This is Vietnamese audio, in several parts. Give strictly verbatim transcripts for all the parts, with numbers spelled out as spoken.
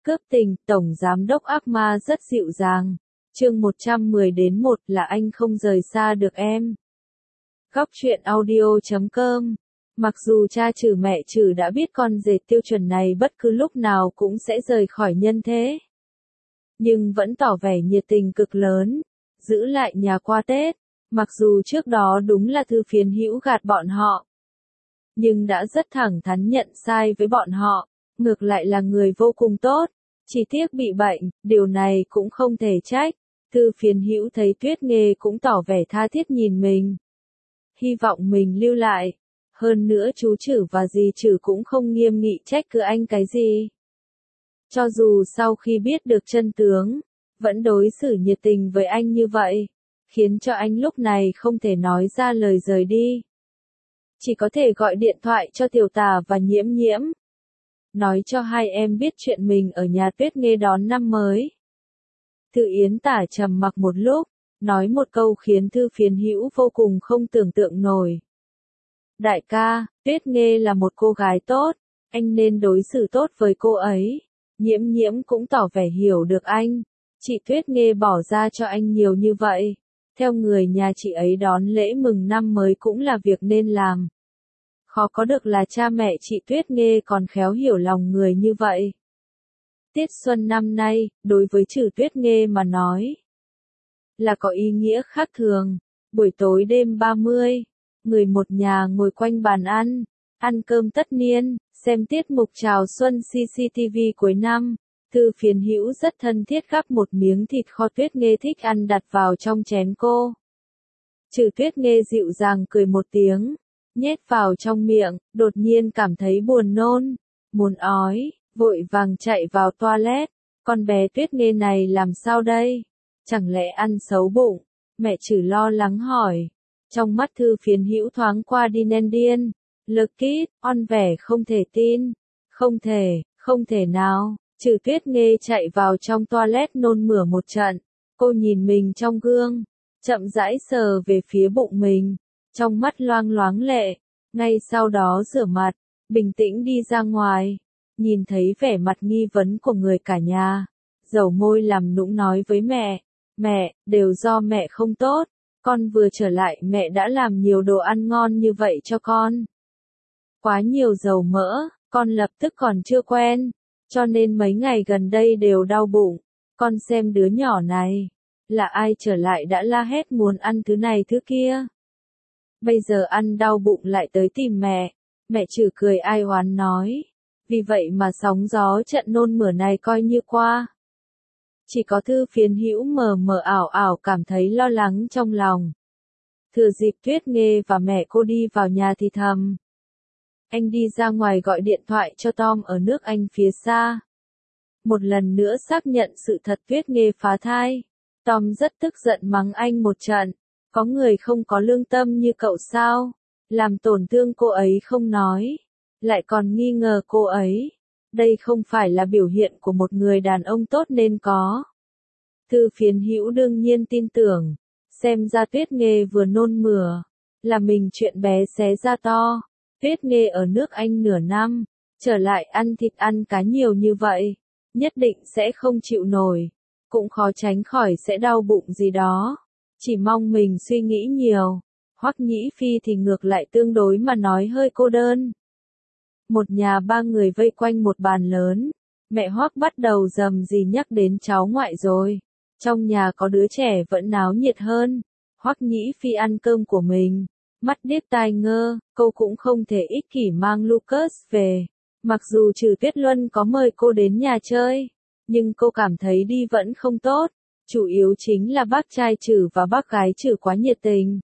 Cướp tình, Tổng Giám đốc ác ma rất dịu dàng. Chương một trăm mười đến một là anh không rời xa được em. Góc truyện audio chấm com. Mặc dù cha trừ mẹ trừ đã biết con dệt tiêu chuẩn này bất cứ lúc nào cũng sẽ rời khỏi nhân thế, nhưng vẫn tỏ vẻ nhiệt tình cực lớn, giữ lại nhà qua Tết. Mặc dù trước đó đúng là Thư Phiến Hữu gạt bọn họ, nhưng đã rất thẳng thắn nhận sai với bọn họ, ngược lại là người vô cùng tốt. Chỉ tiếc bị bệnh, điều này cũng không thể trách. Thư Phiến Hữu thấy Tuyết Nghê cũng tỏ vẻ tha thiết nhìn mình, hy vọng mình lưu lại. Hơn nữa chú Trử và dì Trử cũng không nghiêm nghị trách cứ anh cái gì. Cho dù sau khi biết được chân tướng, vẫn đối xử nhiệt tình với anh như vậy, khiến cho anh lúc này không thể nói ra lời rời đi. Chỉ có thể gọi điện thoại cho Tiểu Tả và Nhiễm Nhiễm, nói cho hai em biết chuyện mình ở nhà Tuyết Nghê đón năm mới. Thư Yến Tả trầm mặc một lúc, nói một câu khiến Thư Phiến Hữu vô cùng không tưởng tượng nổi. Đại ca, Tuyết Nghê là một cô gái tốt, anh nên đối xử tốt với cô ấy. Nhiễm Nhiễm cũng tỏ vẻ hiểu được anh. Chị Tuyết Nghê bỏ ra cho anh nhiều như vậy, theo người nhà chị ấy đón lễ mừng năm mới cũng là việc nên làm. Khó có được là cha mẹ chị Tuyết Nghê còn khéo hiểu lòng người như vậy. Tiết xuân năm nay, đối với Trử Tuyết Nghê mà nói, là có ý nghĩa khác thường. Buổi tối đêm ba mươi, người một nhà ngồi quanh bàn ăn, ăn cơm tất niên, xem tiết mục chào xuân xê xê tê vê cuối năm. Thư Phiến Hữu rất thân thiết gắp một miếng thịt kho Tuyết Nghê thích ăn đặt vào trong chén cô. Trử Tuyết Nghê dịu dàng cười một tiếng, nhét vào trong miệng, đột nhiên cảm thấy buồn nôn, muốn ói, vội vàng chạy vào toilet. Con bé Tuyết Nghê này làm sao đây? Chẳng lẽ ăn xấu bụng? Mẹ Trử lo lắng hỏi. Trong mắt Thư Phiến Hữu thoáng qua đi nén điên. Lực kít, on vẻ không thể tin. Không thể, không thể nào. Trử Tuyết Nghê chạy vào trong toilet nôn mửa một trận. Cô nhìn mình trong gương, chậm rãi sờ về phía bụng mình, trong mắt loang loáng lệ. Ngay sau đó rửa mặt, bình tĩnh đi ra ngoài. Nhìn thấy vẻ mặt nghi vấn của người cả nhà, dầu môi làm nũng nói với mẹ. Mẹ, đều do mẹ không tốt. Con vừa trở lại mẹ đã làm nhiều đồ ăn ngon như vậy cho con. Quá nhiều dầu mỡ, con lập tức còn chưa quen, cho nên mấy ngày gần đây đều đau bụng. Con xem đứa nhỏ này, là ai trở lại đã la hét muốn ăn thứ này thứ kia. Bây giờ ăn đau bụng lại tới tìm mẹ. Mẹ Trử cười ai oán nói. Vì vậy mà sóng gió trận nôn mửa này coi như qua. Chỉ có Thư Phiến Hữu mờ mờ ảo ảo cảm thấy lo lắng trong lòng. Thừa dịp Tuyết Nghê và mẹ cô đi vào nhà thì thầm. Anh đi ra ngoài gọi điện thoại cho Tom ở nước Anh phía xa. Một lần nữa xác nhận sự thật Tuyết Nghê phá thai. Tom rất tức giận mắng anh một trận. Có người không có lương tâm như cậu sao? Làm tổn thương cô ấy không nói, lại còn nghi ngờ cô ấy. Đây không phải là biểu hiện của một người đàn ông tốt nên có. Thư Phiến Hữu đương nhiên tin tưởng. Xem ra Tuyết Nghê vừa nôn mửa, là mình chuyện bé xé ra to. Tuyết Nghê ở nước Anh nửa năm, trở lại ăn thịt ăn cá nhiều như vậy, nhất định sẽ không chịu nổi, cũng khó tránh khỏi sẽ đau bụng gì đó. Chỉ mong mình suy nghĩ nhiều. Hoắc Nhĩ Phi thì ngược lại tương đối mà nói hơi cô đơn. Một nhà ba người vây quanh một bàn lớn, mẹ Hoắc bắt đầu rầm rì nhắc đến cháu ngoại rồi. Trong nhà có đứa trẻ vẫn náo nhiệt hơn. Hoắc Nhĩ Phi ăn cơm của mình, mắt điếc tai ngơ, cô cũng không thể ích kỷ mang Lucas về. Mặc dù Trử Tuyết Luân có mời cô đến nhà chơi, nhưng cô cảm thấy đi vẫn không tốt. Chủ yếu chính là bác trai Trử và bác gái Trử quá nhiệt tình.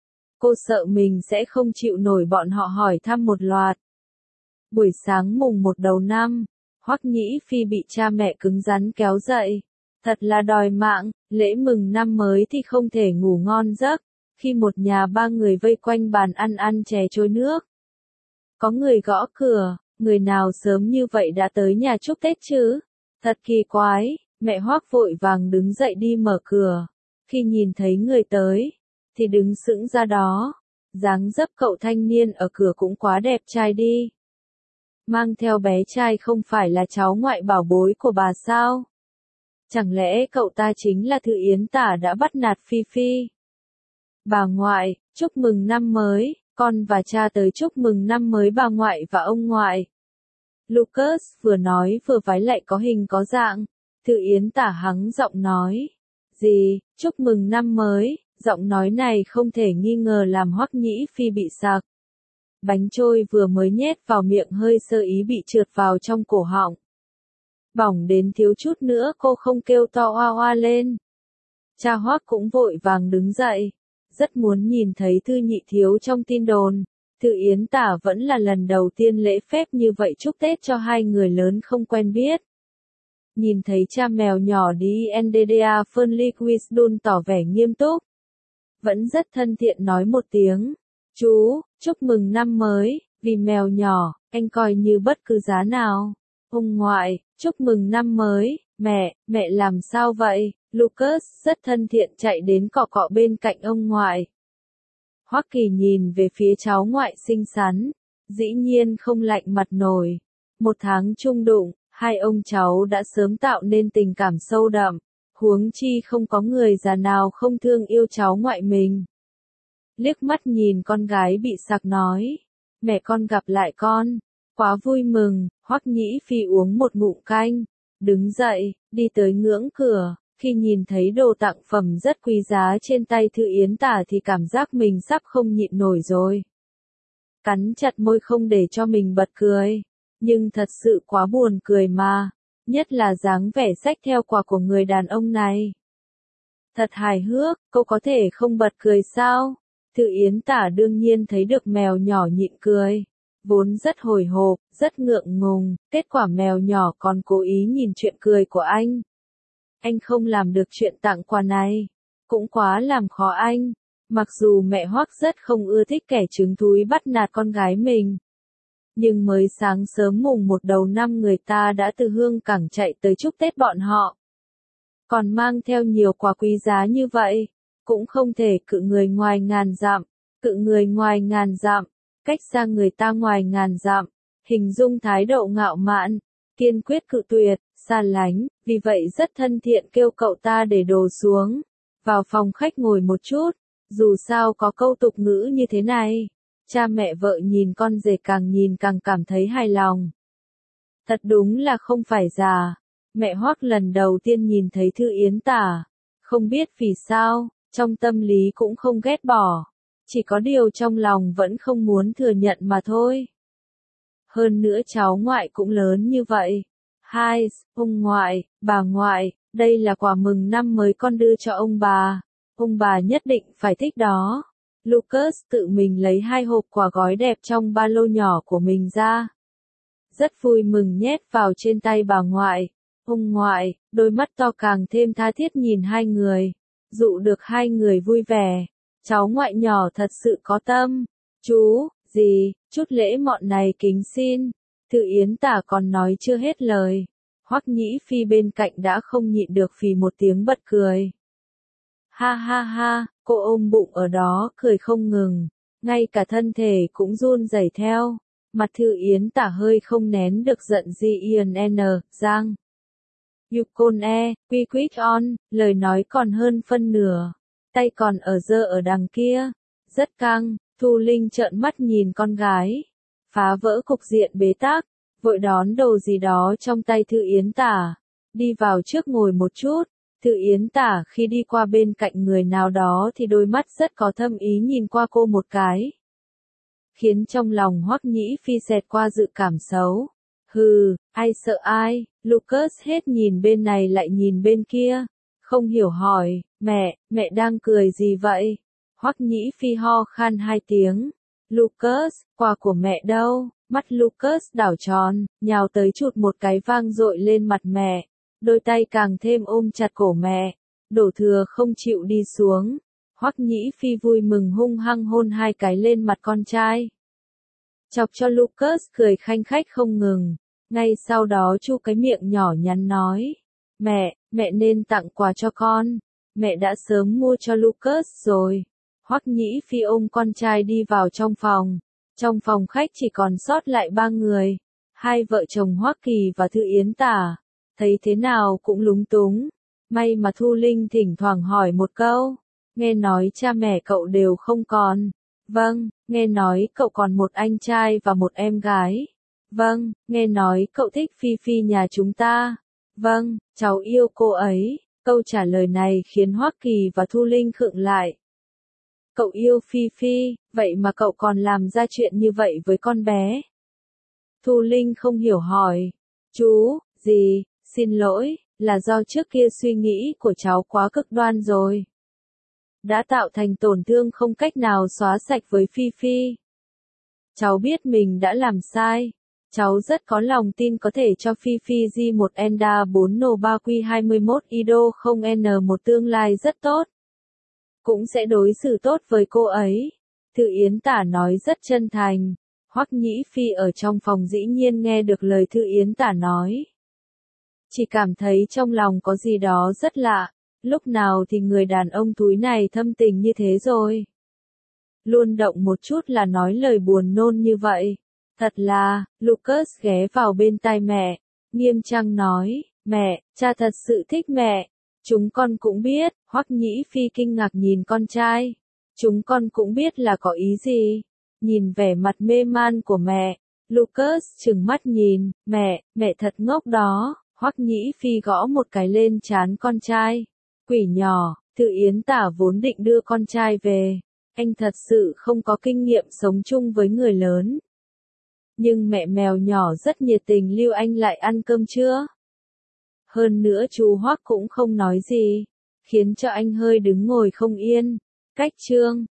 Cô sợ mình sẽ không chịu nổi bọn họ hỏi thăm một loạt. Buổi sáng mùng một đầu năm, Hoắc Nhĩ Phi bị cha mẹ cứng rắn kéo dậy. Thật là đòi mạng, lễ mừng năm mới thì không thể ngủ ngon giấc, khi một nhà ba người vây quanh bàn ăn ăn chè trôi nước. Có người gõ cửa, người nào sớm như vậy đã tới nhà chúc Tết chứ? Thật kỳ quái, mẹ Hoắc vội vàng đứng dậy đi mở cửa. Khi nhìn thấy người tới, thì đứng sững ra đó. Dáng dấp cậu thanh niên ở cửa cũng quá đẹp trai đi. Mang theo bé trai không phải là cháu ngoại bảo bối của bà sao? Chẳng lẽ cậu ta chính là Thư Yến Tả đã bắt nạt Phi Phi? Bà ngoại, chúc mừng năm mới, con và cha tới chúc mừng năm mới bà ngoại và ông ngoại. Lucas vừa nói vừa vái lại có hình có dạng. Thư Yến Tả hắng giọng nói. Gì, chúc mừng năm mới, giọng nói này không thể nghi ngờ làm Hoắc Nhĩ Phi bị sặc. Bánh trôi vừa mới nhét vào miệng hơi sơ ý bị trượt vào trong cổ họng. Bỏng đến thiếu chút nữa cô không kêu to oa oa lên. Cha Hoắc cũng vội vàng đứng dậy. Rất muốn nhìn thấy Thư nhị thiếu trong tin đồn. Thư Yến Tả vẫn là lần đầu tiên lễ phép như vậy chúc Tết cho hai người lớn không quen biết. Nhìn thấy cha mèo nhỏ đi en đê đê a Fernley Wisdom tỏ vẻ nghiêm túc. Vẫn rất thân thiện nói một tiếng. Chú, chúc mừng năm mới, vì mèo nhỏ, anh coi như bất cứ giá nào. Ông ngoại, chúc mừng năm mới, mẹ, mẹ làm sao vậy? Lucas rất thân thiện chạy đến cọ cọ bên cạnh ông ngoại. Hoắc Kỳ nhìn về phía cháu ngoại xinh xắn, dĩ nhiên không lạnh mặt nổi. Một tháng chung đụng, hai ông cháu đã sớm tạo nên tình cảm sâu đậm, huống chi không có người già nào không thương yêu cháu ngoại mình. Liếc mắt nhìn con gái bị sặc nói, mẹ con gặp lại con, quá vui mừng. Hoắc Nhĩ Phi uống một ngụm canh, đứng dậy, đi tới ngưỡng cửa. Khi nhìn thấy đồ tặng phẩm rất quý giá trên tay Thư Yến Tả thì cảm giác mình sắp không nhịn nổi rồi. Cắn chặt môi không để cho mình bật cười. Nhưng thật sự quá buồn cười mà. Nhất là dáng vẻ xách theo quà của người đàn ông này. Thật hài hước, cô có thể không bật cười sao? Thư Yến Tả đương nhiên thấy được mèo nhỏ nhịn cười. Vốn rất hồi hộp, rất ngượng ngùng, kết quả mèo nhỏ còn cố ý nhìn chuyện cười của anh. Anh không làm được chuyện tặng quà này, cũng quá làm khó anh. Mặc dù mẹ Hoắc rất không ưa thích kẻ trứng thúi bắt nạt con gái mình. Nhưng mới sáng sớm mùng một đầu năm người ta đã từ Hương Cảng chạy tới chúc Tết bọn họ. Còn mang theo nhiều quà quý giá như vậy, cũng không thể cự người ngoài ngàn dặm, cự người ngoài ngàn dặm, cách xa người ta ngoài ngàn dặm, hình dung thái độ ngạo mạn, kiên quyết cự tuyệt, xa lánh, vì vậy rất thân thiện kêu cậu ta để đồ xuống, vào phòng khách ngồi một chút, dù sao có câu tục ngữ như thế này. Cha mẹ vợ nhìn con rể càng nhìn càng cảm thấy hài lòng. Thật đúng là không phải già. Mẹ Hoắc lần đầu tiên nhìn thấy Thư Yến Tả, không biết vì sao, trong tâm lý cũng không ghét bỏ, chỉ có điều trong lòng vẫn không muốn thừa nhận mà thôi. Hơn nữa cháu ngoại cũng lớn như vậy. Hai, ông ngoại, bà ngoại, đây là quà mừng năm mới con đưa cho ông bà. Ông bà nhất định phải thích đó. Lucas tự mình lấy hai hộp quà gói đẹp trong ba lô nhỏ của mình ra. Rất vui mừng nhét vào trên tay bà ngoại. Ông ngoại, đôi mắt to càng thêm tha thiết nhìn hai người. Dụ được hai người vui vẻ. Cháu ngoại nhỏ thật sự có tâm. Chú, dì, chút lễ mọn này kính xin. Thư Yến Tả còn nói chưa hết lời. Hoắc Nhĩ Phi bên cạnh đã không nhịn được phì một tiếng bật cười. Ha ha ha, cô ôm bụng ở đó cười không ngừng, ngay cả thân thể cũng run rẩy theo. Mặt Thư Yến Tả hơi không nén được giận gì Ian N. Giang. Yukon E, Quy Quick On, lời nói còn hơn phân nửa. Tay còn ở giơ ở đằng kia. Rất căng, Thu Linh trợn mắt nhìn con gái. Phá vỡ cục diện bế tắc, vội đón đồ gì đó trong tay Thư Yến Tả. Đi vào trước ngồi một chút. Thư Yến Tả khi đi qua bên cạnh người nào đó thì đôi mắt rất có thâm ý nhìn qua cô một cái. Khiến trong lòng Hoắc Nhĩ Phi xẹt qua dự cảm xấu. Hừ, ai sợ ai, Lucas hết nhìn bên này lại nhìn bên kia. Không hiểu hỏi, mẹ, mẹ đang cười gì vậy? Hoắc Nhĩ Phi ho khan hai tiếng. Lucas, quà của mẹ đâu? Mắt Lucas đảo tròn, nhào tới chụt một cái vang dội lên mặt mẹ. Đôi tay càng thêm ôm chặt cổ mẹ, đổ thừa không chịu đi xuống. Hoắc Nhĩ Phi vui mừng hung hăng hôn hai cái lên mặt con trai. Chọc cho Lucas cười khanh khách không ngừng. Ngay sau đó chu cái miệng nhỏ nhắn nói. Mẹ, mẹ nên tặng quà cho con. Mẹ đã sớm mua cho Lucas rồi. Hoắc Nhĩ Phi ôm con trai đi vào trong phòng. Trong phòng khách chỉ còn sót lại ba người. Hai vợ chồng Hoắc Kỳ và Thư Yến Tả, thấy thế nào cũng lúng túng. May mà Thu Linh thỉnh thoảng hỏi một câu, nghe nói cha mẹ cậu đều không còn. Vâng, nghe nói cậu còn một anh trai và một em gái. Vâng, nghe nói cậu thích Phi Phi nhà chúng ta. Vâng, cháu yêu cô ấy. Câu trả lời này khiến Hoắc Kỳ và Thu Linh khựng lại. Cậu yêu Phi Phi, vậy mà cậu còn làm ra chuyện như vậy với con bé. Thu Linh không hiểu hỏi. Chú, gì, xin lỗi, là do trước kia suy nghĩ của cháu quá cực đoan rồi. Đã tạo thành tổn thương không cách nào xóa sạch với Phi Phi. Cháu biết mình đã làm sai. Cháu rất có lòng tin có thể cho Phi Phi Di một Enda bốn Nô ba Quy hai mươi mốt Ido không N một tương lai rất tốt. Cũng sẽ đối xử tốt với cô ấy. Thư Yến Tả nói rất chân thành. Hoắc Nhĩ Phi ở trong phòng dĩ nhiên nghe được lời Thư Yến Tả nói. Chỉ cảm thấy trong lòng có gì đó rất lạ. Lúc nào thì người đàn ông thúi này thâm tình như thế rồi. Luôn động một chút là nói lời buồn nôn như vậy. Thật là, Lucas ghé vào bên tai mẹ, nghiêm trang nói, mẹ, cha thật sự thích mẹ. Chúng con cũng biết, Hoắc Nhĩ Phi kinh ngạc nhìn con trai. Chúng con cũng biết là có ý gì. Nhìn vẻ mặt mê man của mẹ, Lucas trừng mắt nhìn, mẹ, mẹ thật ngốc đó. Hoắc Nhĩ Phi gõ một cái lên trán con trai. Quỷ nhỏ, Thư Yến Tả vốn định đưa con trai về. Anh thật sự không có kinh nghiệm sống chung với người lớn. Nhưng mẹ mèo nhỏ rất nhiệt tình lưu anh lại ăn cơm trưa. Hơn nữa chú Hoắc cũng không nói gì, khiến cho anh hơi đứng ngồi không yên. Cách chương